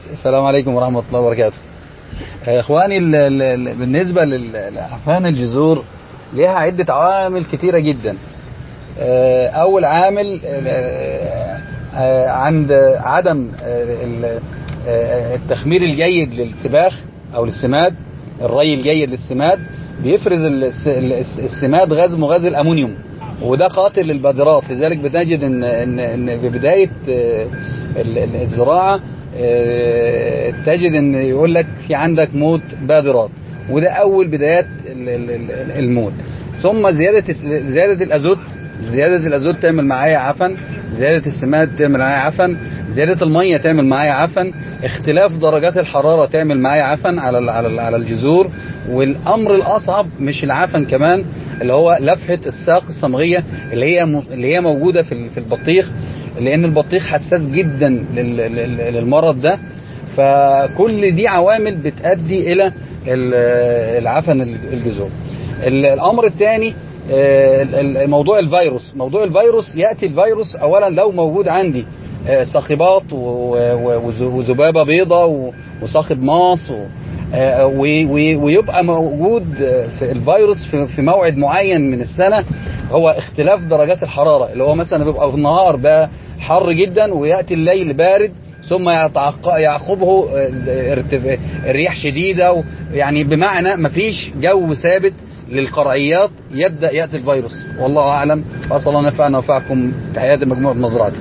السلام عليكم ورحمة الله وبركاته. يا إخواني، بالنسبة لعفان الجذور لها عدة عوامل كتيرة جدا. أول عامل عند عدم التخمير الجيد للسباخ أو للسماد، الري الجيد للسماد بيفرز السماد غاز مغاز الأمونيوم، وده قاتل للبذرات. لذلك بتجد إن في بداية الزراعة تجد ان يقول لك في عندك موت بادرات، وده اول بدايات الموت. ثم زيادة الازوت، زيادة الازوت تعمل معايا عفن، زيادة السماد تعمل معايا عفن، زيادة المية تعمل معايا عفن، اختلاف درجات الحرارة تعمل معايا عفن على الجذور. والامر الاصعب مش العفن كمان، اللي هو لفحة الساق الصمغية اللي هي موجودة في البطيخ، لان البطيخ حساس جدا للمرض ده. فكل دي عوامل بتؤدي الى العفن الجذور. الامر الثاني موضوع الفيروس. موضوع الفيروس، ياتي الفيروس اولا لو موجود عندي صاخبات وذبابه بيضاء وصاخب ماص، ويبقى موجود في الفيروس في موعد معين من السنة، هو اختلاف درجات الحرارة، اللي هو مثلا بيبقى في النهار بقى حر جدا ويأتي الليل بارد، ثم يعقبه الرياح شديدة، يعني بمعنى مفيش جو ثابت للقرعيات، يبدأ يأتي الفيروس. والله أعلم، وأسأل الله نفعنا وفعكم. تحياتي مجموعة مزرعتي.